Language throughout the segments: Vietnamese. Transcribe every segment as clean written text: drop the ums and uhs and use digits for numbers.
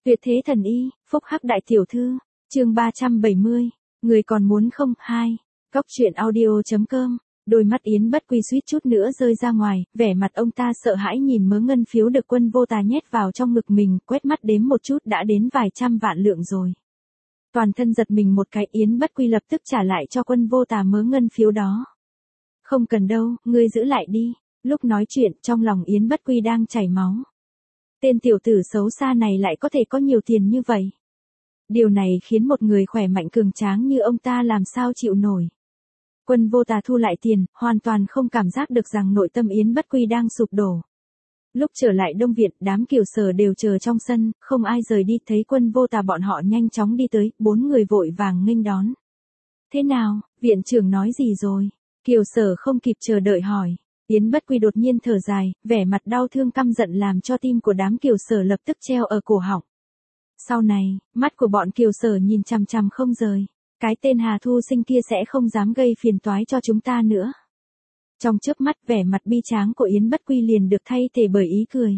Tuyệt thế thần y, phúc hắc đại tiểu thư, chương 370, người còn muốn không, 2, Cóc truyện audio.com, đôi mắt Yến Bất Quy suýt chút nữa rơi ra ngoài, vẻ mặt ông ta sợ hãi nhìn mớ ngân phiếu được Quân Vô Tà nhét vào trong ngực mình, quét mắt đếm một chút đã đến vài trăm vạn lượng rồi. Toàn thân giật mình một cái, Yến Bất Quy lập tức trả lại cho Quân Vô Tà mớ ngân phiếu đó. Không cần đâu, ngươi giữ lại đi. Lúc nói chuyện, trong lòng Yến Bất Quy đang chảy máu. Tên tiểu tử xấu xa này lại có thể có nhiều tiền như vậy. Điều này khiến một người khỏe mạnh cường tráng như ông ta làm sao chịu nổi. Quân Vô Tà thu lại tiền, hoàn toàn không cảm giác được rằng nội tâm Yến Bất Quy đang sụp đổ. Lúc trở lại Đông Viện, đám Kiều Sở đều chờ trong sân, không ai rời đi, thấy Quân Vô Tà bọn họ nhanh chóng đi tới, 4 người vội vàng nghênh đón. Thế nào, viện trưởng nói gì rồi? Kiều Sở không kịp chờ đợi hỏi. Yến Bất Quy đột nhiên thở dài, vẻ mặt đau thương căm giận làm cho tim của đám Kiều Sở lập tức treo ở cổ họng. Sau này, mắt của bọn Kiều Sở nhìn chằm chằm không rời. Cái tên Hà Thu Sinh kia sẽ không dám gây phiền toái cho chúng ta nữa. Trong chớp mắt, vẻ mặt bi tráng của Yến Bất Quy liền được thay thế bởi ý cười.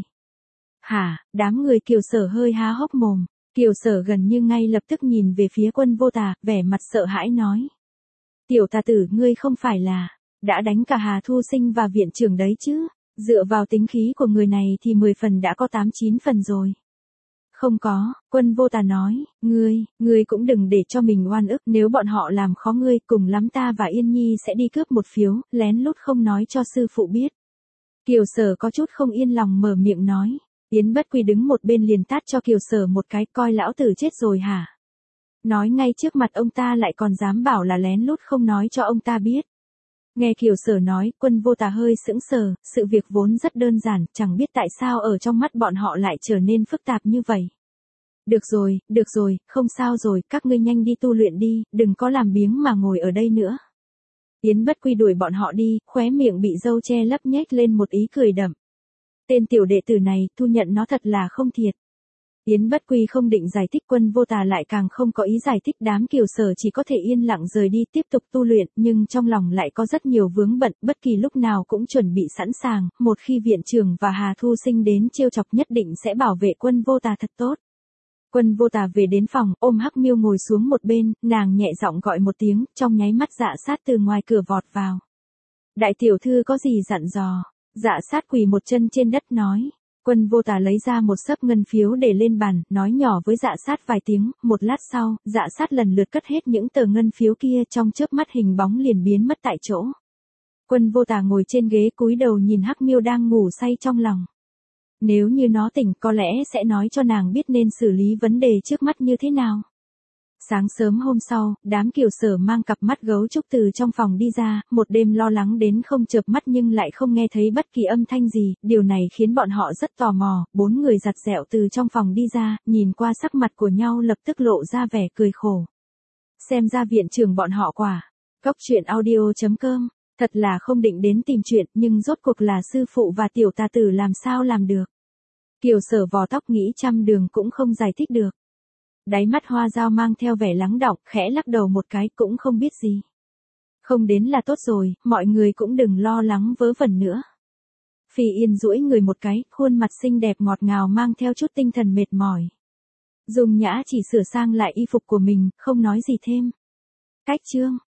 Hả, đám người Kiều Sở hơi há hốc mồm. Kiều Sở gần như ngay lập tức nhìn về phía Quân Vô Tà, vẻ mặt sợ hãi nói. Tiểu tà tử, ngươi không phải là đã đánh cả Hà Thu Sinh và viện trưởng đấy chứ? Dựa vào tính khí của người này thì 10 phần đã có 8-9 phần rồi. Không có, Quân Vô Tà nói, ngươi cũng đừng để cho mình oan ức, nếu bọn họ làm khó ngươi, cùng lắm ta và Yên Nhi sẽ đi cướp một phiếu, lén lút không nói cho sư phụ biết. Kiều Sở có chút không yên lòng mở miệng nói. Yến Bất Quy đứng một bên liền tát cho Kiều Sở một cái, coi lão tử chết rồi hả? Nói ngay trước mặt ông ta lại còn dám bảo là lén lút không nói cho ông ta biết. Nghe Kiều Sở nói, Quân Vô Tà hơi sững sờ, sự việc vốn rất đơn giản, chẳng biết tại sao ở trong mắt bọn họ lại trở nên phức tạp như vậy. Được rồi, không sao rồi, các ngươi nhanh đi tu luyện đi, đừng có làm biếng mà ngồi ở đây nữa. Yến Bất Quy đuổi bọn họ đi, khóe miệng bị râu che lấp nhếch lên một ý cười đậm. Tên tiểu đệ tử này, thu nhận nó thật là không thiệt. Yến Bất Quy không định giải thích, Quân Vô Tà lại càng không có ý giải thích, đám Kiều Sở chỉ có thể yên lặng rời đi tiếp tục tu luyện, nhưng trong lòng lại có rất nhiều vướng bận, bất kỳ lúc nào cũng chuẩn bị sẵn sàng, một khi viện trưởng và Hà Thu Sinh đến trêu chọc nhất định sẽ bảo vệ Quân Vô Tà thật tốt. Quân Vô Tà về đến phòng, ôm Hắc Miêu ngồi xuống một bên, nàng nhẹ giọng gọi một tiếng, trong nháy mắt Dạ Sát từ ngoài cửa vọt vào. Đại tiểu thư có gì dặn dò? Dạ Sát quỳ một chân trên đất nói. Quân Vô Tà lấy ra một xấp ngân phiếu để lên bàn, nói nhỏ với Dạ Sát vài tiếng, một lát sau, Dạ Sát lần lượt cất hết những tờ ngân phiếu kia, trong chớp mắt hình bóng liền biến mất tại chỗ. Quân Vô Tà ngồi trên ghế cúi đầu nhìn Hắc Miêu đang ngủ say trong lòng. Nếu như nó tỉnh có lẽ sẽ nói cho nàng biết nên xử lý vấn đề trước mắt như thế nào. Sáng sớm hôm sau, đám Kiều Sở mang cặp mắt gấu trúc từ trong phòng đi ra, một đêm lo lắng đến không chợp mắt nhưng lại không nghe thấy bất kỳ âm thanh gì, điều này khiến bọn họ rất tò mò, 4 người giặt dẹo từ trong phòng đi ra, nhìn qua sắc mặt của nhau lập tức lộ ra vẻ cười khổ. Xem ra viện trưởng bọn họ quả. Cóc truyện audio.com, thật là không định đến tìm chuyện, nhưng rốt cuộc là sư phụ và tiểu tà tử làm sao làm được. Kiều Sở vò tóc nghĩ trăm đường cũng không giải thích được. Đáy mắt Hoa Dao mang theo vẻ lắng đọng, khẽ lắc đầu một cái cũng không biết gì. Không đến là tốt rồi, mọi người cũng đừng lo lắng vớ vẩn nữa. Phi Yên duỗi người một cái, khuôn mặt xinh đẹp ngọt ngào mang theo chút tinh thần mệt mỏi. Dung Nhã chỉ sửa sang lại y phục của mình, không nói gì thêm. Cách chương